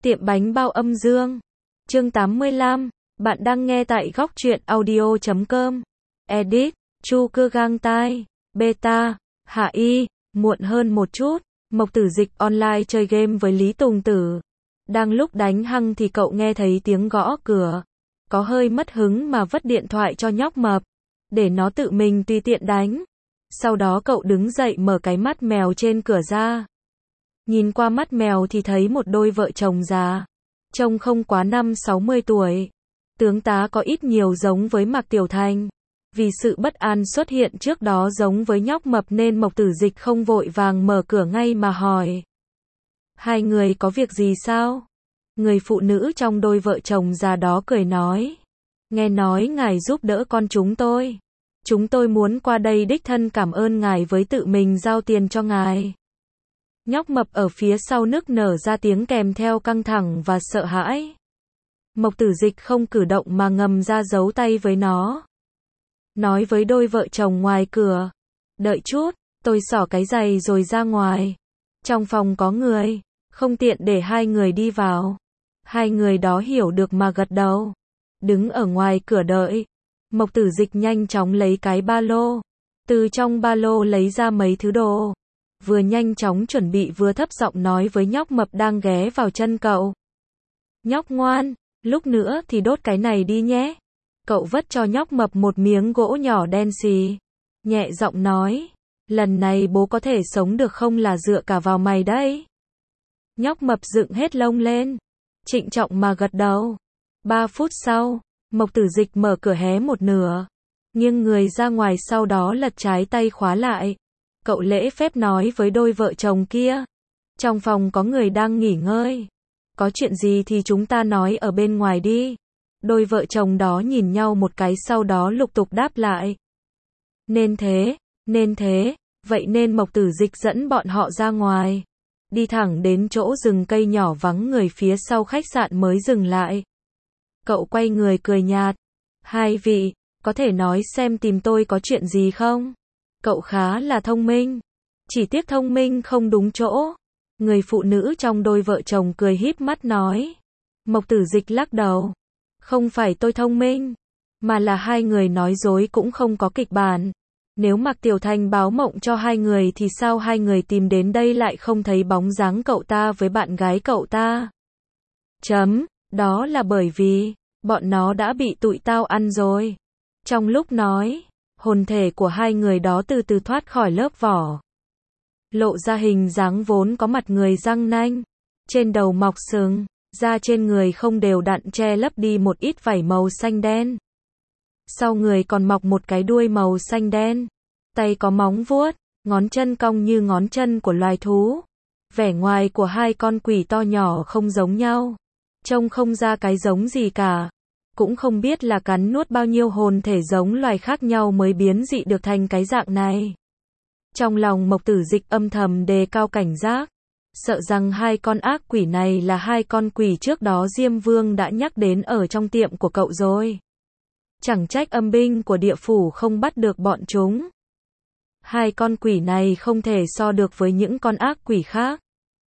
Tiệm bánh bao âm dương. Chương 85. Bạn đang nghe tại góc truyện audio.com. Edit. Chu Cư Gang Tai. Beta. Hạ Y. Muộn hơn một chút. Mộc Tử Dịch online chơi game với Lý Tùng Tử. Đang lúc đánh hăng thì cậu nghe thấy tiếng gõ cửa. Có hơi mất hứng mà vứt điện thoại cho nhóc mập. Để nó tự mình tùy tiện đánh. Sau đó cậu đứng dậy mở cái mắt mèo trên cửa ra. Nhìn qua mắt mèo thì thấy một đôi vợ chồng già. Trông không quá 50-60 tuổi. Tướng tá có ít nhiều giống với Mạc Tiểu Thành. Vì sự bất an xuất hiện trước đó giống với nhóc mập nên Mộc Tử Dịch không vội vàng mở cửa ngay mà hỏi. Hai người có việc gì sao? Người phụ nữ trong đôi vợ chồng già đó cười nói. Nghe nói ngài giúp đỡ con chúng tôi. Chúng tôi muốn qua đây đích thân cảm ơn ngài với tự mình giao tiền cho ngài. Nhóc mập ở phía sau nức nở ra tiếng kèm theo căng thẳng và sợ hãi. Mộc Tử Dịch không cử động mà ngầm ra giấu tay với nó. Nói với đôi vợ chồng ngoài cửa. Đợi chút, tôi xỏ cái giày rồi ra ngoài. Trong phòng có người, không tiện để hai người đi vào. Hai người đó hiểu được mà gật đầu. Đứng ở ngoài cửa đợi. Mộc Tử Dịch nhanh chóng lấy cái ba lô. Từ trong ba lô lấy ra mấy thứ đồ. Vừa nhanh chóng chuẩn bị vừa thấp giọng nói với nhóc mập đang ghé vào chân cậu. Nhóc ngoan, lúc nữa thì đốt cái này đi nhé. Cậu vất cho nhóc mập một miếng gỗ nhỏ đen xì. Nhẹ giọng nói, lần này bố có thể sống được không là dựa cả vào mày đấy. Nhóc mập dựng hết lông lên. Trịnh trọng mà gật đầu. 3 phút sau, Mộc Tử Dịch mở cửa hé một nửa. Nghiêng người ra ngoài sau đó lật trái tay khóa lại. Cậu lễ phép nói với đôi vợ chồng kia. Trong phòng có người đang nghỉ ngơi. Có chuyện gì thì chúng ta nói ở bên ngoài đi. Đôi vợ chồng đó nhìn nhau một cái sau đó lục tục đáp lại. Nên thế, vậy nên Mộc Tử Dịch dẫn bọn họ ra ngoài. Đi thẳng đến chỗ rừng cây nhỏ vắng người phía sau khách sạn mới dừng lại. Cậu quay người cười nhạt. Hai vị, có thể nói xem tìm tôi có chuyện gì không? Cậu khá là thông minh. Chỉ tiếc thông minh không đúng chỗ. Người phụ nữ trong đôi vợ chồng cười híp mắt nói. Mộc Tử Dịch lắc đầu. Không phải tôi thông minh, mà là hai người nói dối cũng không có kịch bản. Nếu Mạc Tiểu Thành báo mộng cho hai người thì sao hai người tìm đến đây lại không thấy bóng dáng cậu ta với bạn gái cậu ta? Đó là bởi vì, bọn nó đã bị tụi tao ăn rồi. Trong lúc nói, hồn thể của hai người đó từ từ thoát khỏi lớp vỏ. Lộ ra hình dáng vốn có mặt người răng nanh. Trên đầu mọc sừng, da trên người không đều đặn che lấp đi một ít vảy màu xanh đen. Sau người còn mọc một cái đuôi màu xanh đen. Tay có móng vuốt, ngón chân cong như ngón chân của loài thú. Vẻ ngoài của hai con quỷ to nhỏ không giống nhau. Trông không ra cái giống gì cả. Cũng không biết là cắn nuốt bao nhiêu hồn thể giống loài khác nhau mới biến dị được thành cái dạng này. Trong lòng Mộc Tử Dịch âm thầm đề cao cảnh giác. Sợ rằng hai con ác quỷ này là hai con quỷ trước đó Diêm Vương đã nhắc đến ở trong tiệm của cậu rồi. Chẳng trách âm binh của địa phủ không bắt được bọn chúng. Hai con quỷ này không thể so được với những con ác quỷ khác.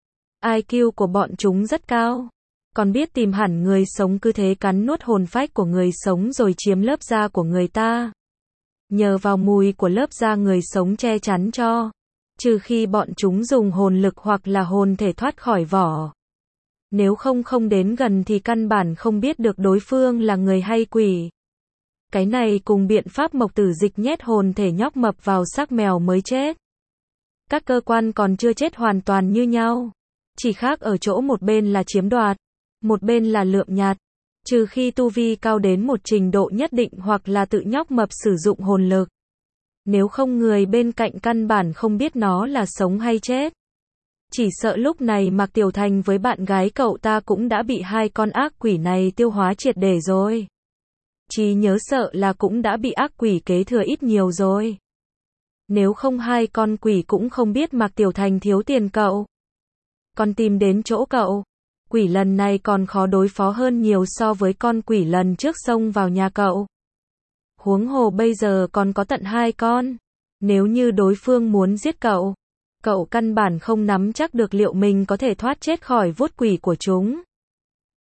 IQ của bọn chúng rất cao. Còn biết tìm hẳn người sống cứ thế cắn nuốt hồn phách của người sống rồi chiếm lớp da của người ta. Nhờ vào mùi của lớp da người sống che chắn cho. Trừ khi bọn chúng dùng hồn lực hoặc là hồn thể thoát khỏi vỏ. Nếu không đến gần thì căn bản không biết được đối phương là người hay quỷ. Cái này cùng biện pháp Mộc Tử Dịch nhét hồn thể nhóc mập vào xác mèo mới chết. Các cơ quan còn chưa chết hoàn toàn như nhau. Chỉ khác ở chỗ một bên là chiếm đoạt, một bên là lượm nhặt. Trừ khi tu vi cao đến một trình độ nhất định hoặc là tự nhóc mập sử dụng hồn lực. Nếu không người bên cạnh căn bản không biết nó là sống hay chết. Chỉ sợ lúc này Mạc Tiểu Thành với bạn gái cậu ta cũng đã bị hai con ác quỷ này tiêu hóa triệt để rồi. Trí nhớ sợ là cũng đã bị ác quỷ kế thừa ít nhiều rồi. Nếu không hai con quỷ cũng không biết Mạc Tiểu Thành thiếu tiền cậu. Còn tìm đến chỗ cậu. Quỷ lần này còn khó đối phó hơn nhiều so với con quỷ lần trước xông vào nhà cậu. Huống hồ bây giờ còn có tận 2 con. Nếu như đối phương muốn giết cậu, cậu căn bản không nắm chắc được liệu mình có thể thoát chết khỏi vuốt quỷ của chúng.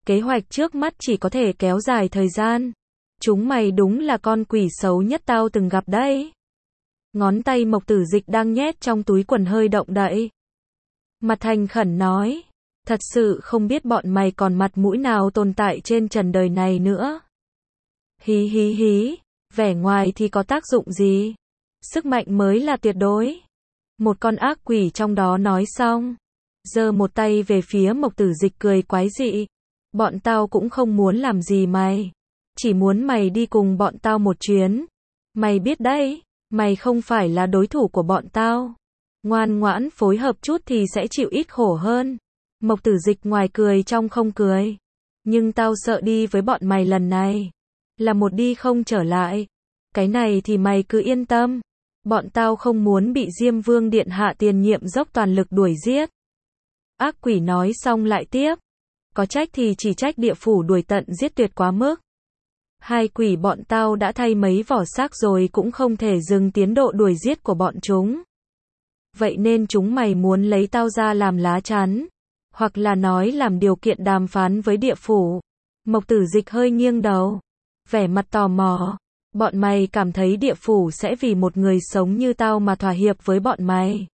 Kế hoạch trước mắt chỉ có thể kéo dài thời gian. Chúng mày đúng là con quỷ xấu nhất tao từng gặp đấy. Ngón tay Mộc Tử Dịch đang nhét trong túi quần hơi động đậy. Mặt thành khẩn nói, thật sự không biết bọn mày còn mặt mũi nào tồn tại trên trần đời này nữa. Hí hí hí, vẻ ngoài thì có tác dụng gì? Sức mạnh mới là tuyệt đối. Một con ác quỷ trong đó nói xong, giơ một tay về phía Mộc Tử Dịch cười quái dị. Bọn tao cũng không muốn làm gì mày. Chỉ muốn mày đi cùng bọn tao một chuyến. Mày biết đấy, mày không phải là đối thủ của bọn tao. Ngoan ngoãn phối hợp chút thì sẽ chịu ít khổ hơn. Mộc Tử Dịch ngoài cười trong không cười. Nhưng tao sợ đi với bọn mày lần này là một đi không trở lại. Cái này thì mày cứ yên tâm. Bọn tao không muốn bị Diêm Vương Điện Hạ tiền nhiệm dốc toàn lực đuổi giết. Ác quỷ nói xong lại tiếp. Có trách thì chỉ trách địa phủ đuổi tận giết tuyệt quá mức. Hai quỷ bọn tao đã thay mấy vỏ xác rồi cũng không thể dừng tiến độ đuổi giết của bọn chúng. Vậy nên chúng mày muốn lấy tao ra làm lá chắn. Hoặc là nói làm điều kiện đàm phán với địa phủ. Mộc Tử Dịch hơi nghiêng đầu. Vẻ mặt tò mò. Bọn mày cảm thấy địa phủ sẽ vì một người sống như tao mà thỏa hiệp với bọn mày.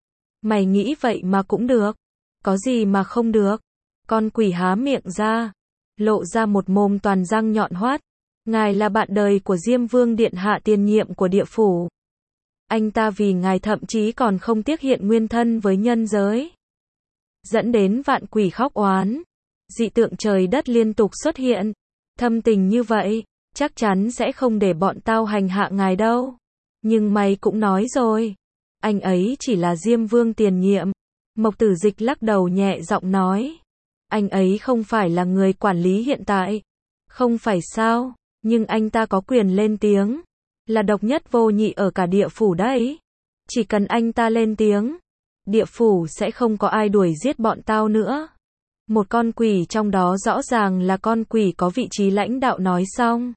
Mày nghĩ vậy mà cũng được. Có gì mà không được. Con quỷ há miệng ra. Lộ ra một mồm toàn răng nhọn hoắt. Ngài là bạn đời của Diêm Vương Điện Hạ tiền nhiệm của địa phủ. Anh ta vì ngài thậm chí còn không tiếc hiện nguyên thân với nhân giới. Dẫn đến vạn quỷ khóc oán. Dị tượng trời đất liên tục xuất hiện. Thâm tình như vậy, chắc chắn sẽ không để bọn tao hành hạ ngài đâu. Nhưng mày cũng nói rồi. Anh ấy chỉ là Diêm Vương tiền nhiệm. Mộc Tử Dịch lắc đầu nhẹ giọng nói. Anh ấy không phải là người quản lý hiện tại. Không phải sao, nhưng anh ta có quyền lên tiếng. Là độc nhất vô nhị ở cả địa phủ đấy. Chỉ cần anh ta lên tiếng, địa phủ sẽ không có ai đuổi giết bọn tao nữa. Một con quỷ trong đó rõ ràng là con quỷ có vị trí lãnh đạo nói xong.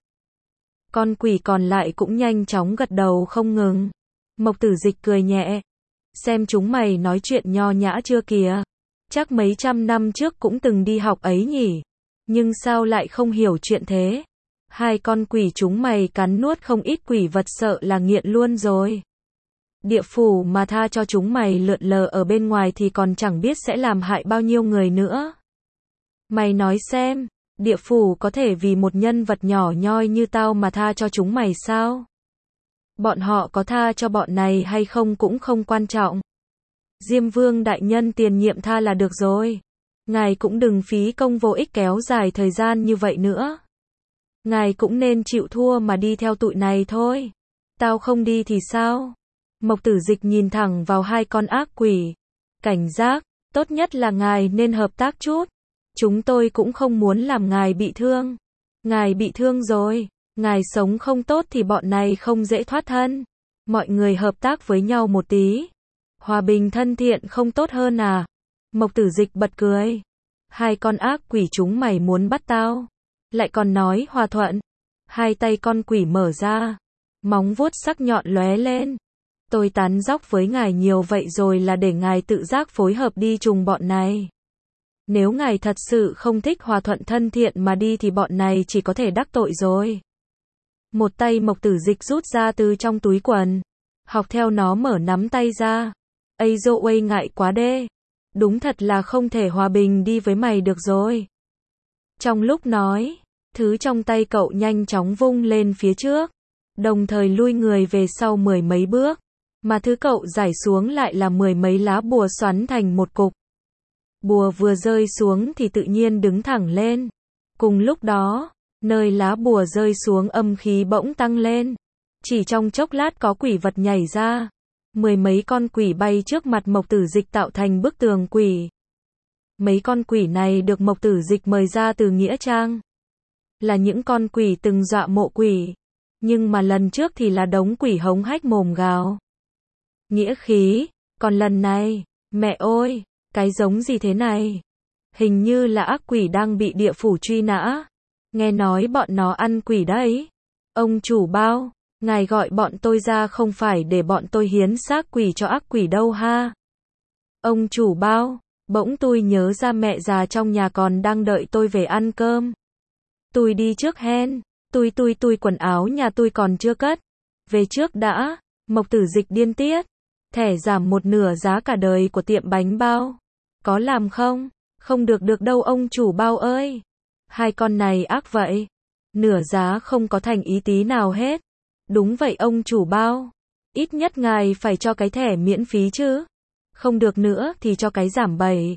Con quỷ còn lại cũng nhanh chóng gật đầu không ngừng. Mộc Tử Dịch cười nhẹ. Xem chúng mày nói chuyện nho nhã chưa kìa. Chắc mấy trăm năm trước cũng từng đi học ấy nhỉ. Nhưng sao lại không hiểu chuyện thế? Hai con quỷ chúng mày cắn nuốt không ít quỷ vật sợ là nghiện luôn rồi. Địa phủ mà tha cho chúng mày lượn lờ ở bên ngoài thì còn chẳng biết sẽ làm hại bao nhiêu người nữa. Mày nói xem, địa phủ có thể vì một nhân vật nhỏ nhoi như tao mà tha cho chúng mày sao? Bọn họ có tha cho bọn này hay không cũng không quan trọng. Diêm Vương đại nhân tiền nhiệm tha là được rồi. Ngài cũng đừng phí công vô ích kéo dài thời gian như vậy nữa. Ngài cũng nên chịu thua mà đi theo tụi này thôi. Tao không đi thì sao? Mộc Tử Dịch nhìn thẳng vào hai con ác quỷ. Cảnh giác, tốt nhất là ngài nên hợp tác chút. Chúng tôi cũng không muốn làm ngài bị thương. Ngài bị thương rồi, ngài sống không tốt thì bọn này không dễ thoát thân. Mọi người hợp tác với nhau một tí. Hòa bình thân thiện không tốt hơn à? Mộc Tử Dịch bật cười. Hai con ác quỷ chúng mày muốn bắt tao. Lại còn nói hòa thuận. Hai tay con quỷ mở ra. Móng vuốt sắc nhọn lóe lên. Tôi tán dóc với ngài nhiều vậy rồi là để ngài tự giác phối hợp đi trùng bọn này. Nếu ngài thật sự không thích hòa thuận thân thiện mà đi thì bọn này chỉ có thể đắc tội rồi. Một tay Mộc Tử Dịch rút ra từ trong túi quần. Học theo nó mở nắm tay ra. Ây dô uây ngại quá đê. Đúng thật là không thể hòa bình đi với mày được rồi. Trong lúc nói, thứ trong tay cậu nhanh chóng vung lên phía trước. Đồng thời lui người về sau mười mấy bước. Mà thứ cậu giải xuống lại là mười mấy lá bùa xoắn thành một cục. Bùa vừa rơi xuống thì tự nhiên đứng thẳng lên. Cùng lúc đó, nơi lá bùa rơi xuống âm khí bỗng tăng lên. Chỉ trong chốc lát có quỷ vật nhảy ra. Mười mấy con quỷ bay trước mặt Mộc Tử Dịch tạo thành bức tường quỷ. Mấy con quỷ này được Mộc Tử Dịch mời ra từ Nghĩa Trang. Là những con quỷ từng dọa mộ quỷ. Nhưng mà lần trước thì là đống quỷ hống hách mồm gào. Nghĩa khí, còn lần này, mẹ ơi, cái giống gì thế này? Hình như là ác quỷ đang bị địa phủ truy nã. Nghe nói bọn nó ăn quỷ đấy. Ông chủ Bao, ngài gọi bọn tôi ra không phải để bọn tôi hiến xác quỷ cho ác quỷ đâu ha. Ông chủ Bao, Bỗng tôi nhớ ra mẹ già trong nhà còn đang đợi tôi về ăn cơm. Tôi đi trước hen. Tôi quần áo nhà tôi còn chưa cất. Về trước đã. Mộc Tử Dịch điên tiết. Thẻ giảm một nửa giá cả đời của tiệm bánh bao. Có làm không? Không được được đâu ông chủ bao ơi. Hai con này ác vậy. Nửa giá không có thành ý tí nào hết. Đúng vậy ông chủ bao. Ít nhất ngài phải cho cái thẻ miễn phí chứ. Không được nữa thì cho cái giảm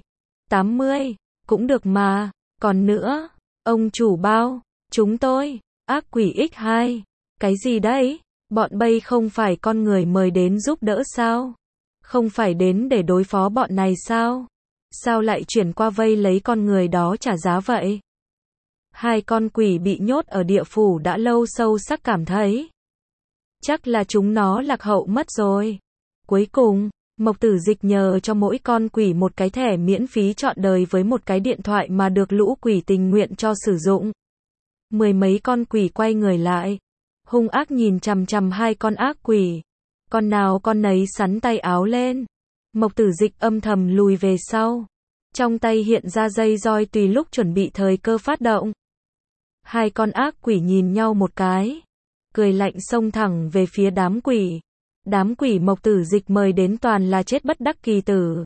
80. Cũng được mà. Còn nữa. Ông chủ bao. Chúng tôi. Ác quỷ X2. Cái gì đấy? Bọn Bay không phải con người mời đến giúp đỡ sao? Không phải đến để đối phó bọn này sao? Sao lại chuyển qua vây lấy con người đó trả giá vậy? Hai con quỷ bị nhốt ở địa phủ đã lâu sâu sắc cảm thấy. Chắc là chúng nó lạc hậu mất rồi. Cuối cùng, Mộc Tử Dịch nhờ cho mỗi con quỷ một cái thẻ miễn phí trọn đời với một cái điện thoại mà được lũ quỷ tình nguyện cho sử dụng. Mười mấy con quỷ quay người lại. Hung ác nhìn chằm chằm hai con ác quỷ. Con nào con nấy sắn tay áo lên. Mộc Tử Dịch âm thầm lùi về sau. Trong tay hiện ra dây roi tùy lúc chuẩn bị thời cơ phát động. Hai con ác quỷ nhìn nhau một cái. Cười lạnh xông thẳng về phía đám quỷ. Đám quỷ Mộc Tử Dịch mời đến toàn là chết bất đắc kỳ tử.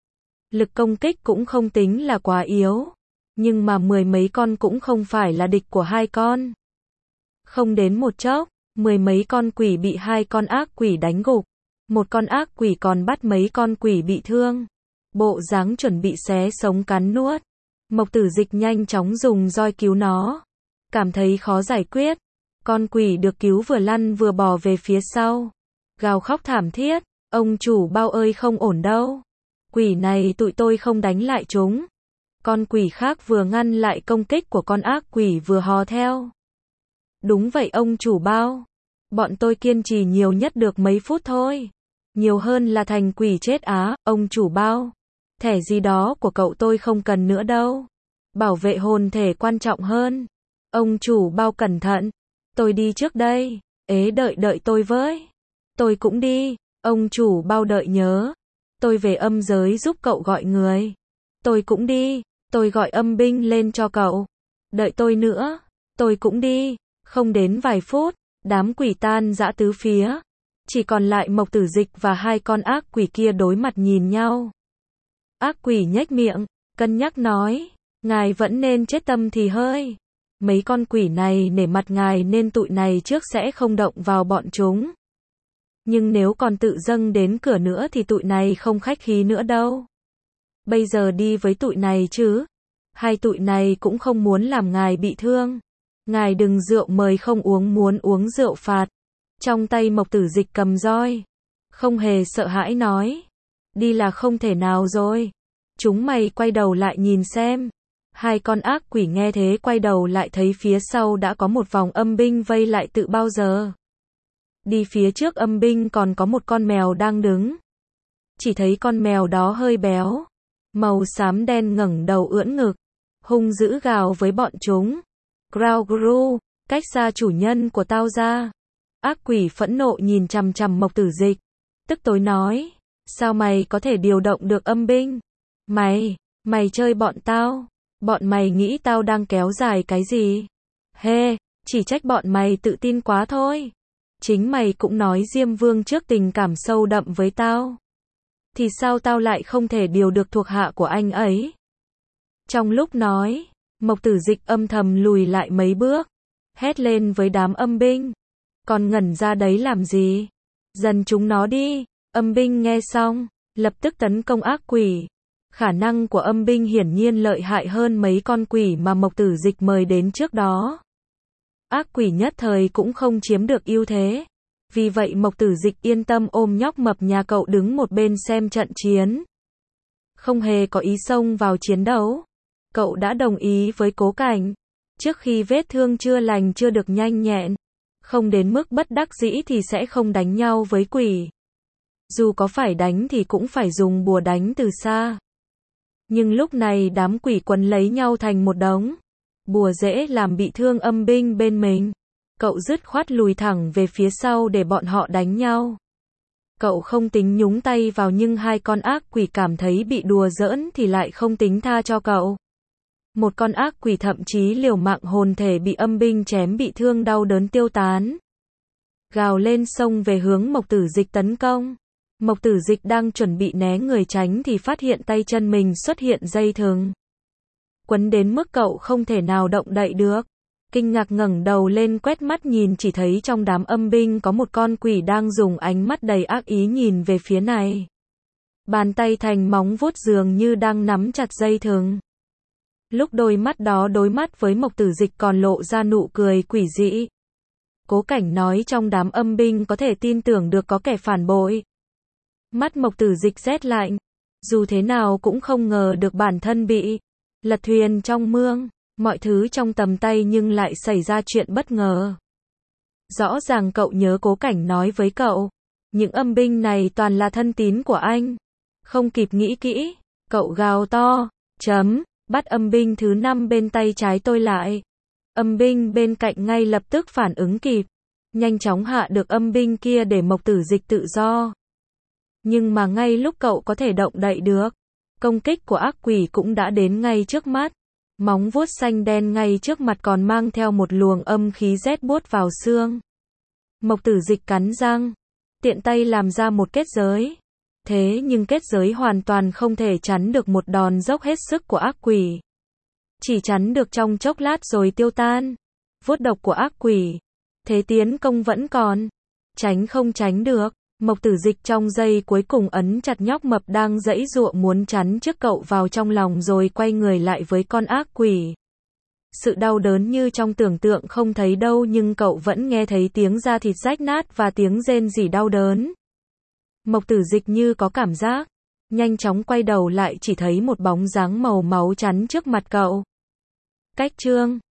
Lực công kích cũng không tính là quá yếu. Nhưng mà mười mấy con cũng không phải là địch của hai con. Không đến một chốc, mười mấy con quỷ bị hai con ác quỷ đánh gục. Một con ác quỷ còn bắt mấy con quỷ bị thương. Bộ dáng chuẩn bị xé sống cắn nuốt. Mộc Tử Dịch nhanh chóng dùng roi cứu nó. Cảm thấy khó giải quyết. Con quỷ được cứu vừa lăn vừa bò về phía sau. Gào khóc thảm thiết. Ông chủ bao ơi không ổn đâu. Quỷ này tụi tôi không đánh lại chúng. Con quỷ khác vừa ngăn lại công kích của con ác quỷ vừa hò theo. Đúng vậy ông chủ bao. Bọn tôi kiên trì nhiều nhất được mấy phút thôi. Nhiều hơn là thành quỷ chết á, ông chủ bao. Thẻ gì đó của cậu tôi không cần nữa đâu. Bảo vệ hồn thể quan trọng hơn. Ông chủ bao cẩn thận. Tôi đi trước đây. Ế đợi tôi với. Tôi cũng đi. Ông chủ bao đợi nhớ. Tôi về âm giới giúp cậu gọi người. Tôi cũng đi. Tôi gọi âm binh lên cho cậu. Đợi tôi nữa. Tôi cũng đi. Không đến vài phút, đám quỷ tan rã tứ phía. Chỉ còn lại Mộc Tử Dịch và hai con ác quỷ kia đối mặt nhìn nhau. Ác quỷ nhếch miệng, cân nhắc nói, ngài vẫn nên chết tâm thì hơi. Mấy con quỷ này nể mặt ngài nên tụi này trước sẽ không động vào bọn chúng. Nhưng nếu còn tự dâng đến cửa nữa thì tụi này không khách khí nữa đâu. Bây giờ đi với tụi này chứ. Hai tụi này cũng không muốn làm ngài bị thương. Ngài đừng rượu mời không uống muốn uống rượu phạt. Trong tay Mộc Tử Dịch cầm roi. Không hề sợ hãi nói. Đi là không thể nào rồi. Chúng mày quay đầu lại nhìn xem. Hai con ác quỷ nghe thế quay đầu lại thấy phía sau đã có một vòng âm binh vây lại tự bao giờ. Đi phía trước âm binh còn có một con mèo đang đứng. Chỉ thấy con mèo đó hơi béo. Màu xám đen ngẩng đầu ưỡn ngực. Hung dữ gào với bọn chúng. Growl gru, cách xa chủ nhân của tao ra. Ác quỷ phẫn nộ nhìn chằm chằm Mộc Tử Dịch. Tức tối nói. Sao mày có thể điều động được âm binh? Mày chơi bọn tao. Bọn mày nghĩ tao đang kéo dài cái gì? Chỉ trách bọn mày tự tin quá thôi. Chính mày cũng nói Diêm Vương trước tình cảm sâu đậm với tao. Thì sao tao lại không thể điều được thuộc hạ của anh ấy? Trong lúc nói, Mộc Tử Dịch âm thầm lùi lại mấy bước. Hét lên với đám âm binh. Còn ngẩn ra đấy làm gì? Dần chúng nó đi. Âm binh nghe xong, lập tức tấn công ác quỷ. Khả năng của âm binh hiển nhiên lợi hại hơn mấy con quỷ mà Mộc Tử Dịch mời đến trước đó. Ác quỷ nhất thời cũng không chiếm được ưu thế. Vì vậy Mộc Tử Dịch yên tâm ôm nhóc mập nhà cậu đứng một bên xem trận chiến. Không hề có ý xông vào chiến đấu. Cậu đã đồng ý với Cố Cảnh. Trước khi vết thương chưa lành chưa được nhanh nhẹn. Không đến mức bất đắc dĩ thì sẽ không đánh nhau với quỷ. Dù có phải đánh thì cũng phải dùng bùa đánh từ xa. Nhưng lúc này đám quỷ quấn lấy nhau thành một đống. Bùa dễ làm bị thương âm binh bên mình. Cậu dứt khoát lùi thẳng về phía sau để bọn họ đánh nhau. Cậu không tính nhúng tay vào nhưng hai con ác quỷ cảm thấy bị đùa giỡn thì lại không tính tha cho cậu. Một con ác quỷ thậm chí liều mạng hồn thể bị âm binh chém bị thương đau đớn tiêu tán. Gào lên xông về hướng Mộc Tử Dịch tấn công. Mộc Tử Dịch đang chuẩn bị né người tránh thì phát hiện tay chân mình xuất hiện dây thừng. Quấn đến mức cậu không thể nào động đậy được. Kinh ngạc ngẩng đầu lên quét mắt nhìn chỉ thấy trong đám âm binh có một con quỷ đang dùng ánh mắt đầy ác ý nhìn về phía này. Bàn tay thành móng vuốt dường như đang nắm chặt dây thừng. Lúc đôi mắt đó đối mắt với Mộc Tử Dịch còn lộ ra nụ cười quỷ dị. Cố Cảnh nói trong đám âm binh có thể tin tưởng được có kẻ phản bội. Mắt Mộc Tử Dịch rét lạnh. Dù thế nào cũng không ngờ được bản thân bị lật thuyền trong mương. Mọi thứ trong tầm tay nhưng lại xảy ra chuyện bất ngờ. Rõ ràng cậu nhớ Cố Cảnh nói với cậu. Những âm binh này toàn là thân tín của anh. Không kịp nghĩ kỹ. Cậu gào to. Bắt âm binh thứ 5 bên tay trái tôi lại. Âm binh bên cạnh ngay lập tức phản ứng kịp. Nhanh chóng hạ được âm binh kia để Mộc Tử Dịch tự do. Nhưng mà ngay lúc cậu có thể động đậy được, công kích của ác quỷ cũng đã đến ngay trước mắt. Móng vuốt xanh đen ngay trước mặt còn mang theo một luồng âm khí rét buốt vào xương. Mộc Tử Dịch cắn răng, tiện tay làm ra một kết giới. Thế nhưng kết giới hoàn toàn không thể chắn được một đòn dốc hết sức của ác quỷ. Chỉ chắn được trong chốc lát rồi tiêu tan. Vuốt độc của ác quỷ. Thế tiến công vẫn còn. Tránh không tránh được. Mộc Tử Dịch trong giây cuối cùng ấn chặt nhóc mập đang giãy giụa muốn chắn trước cậu vào trong lòng rồi quay người lại với con ác quỷ. Sự đau đớn như trong tưởng tượng không thấy đâu nhưng cậu vẫn nghe thấy tiếng da thịt rách nát và tiếng rên rỉ đau đớn. Mộc Tử Dịch như có cảm giác. Nhanh chóng quay đầu lại chỉ thấy một bóng dáng màu máu chắn trước mặt cậu. Cách chương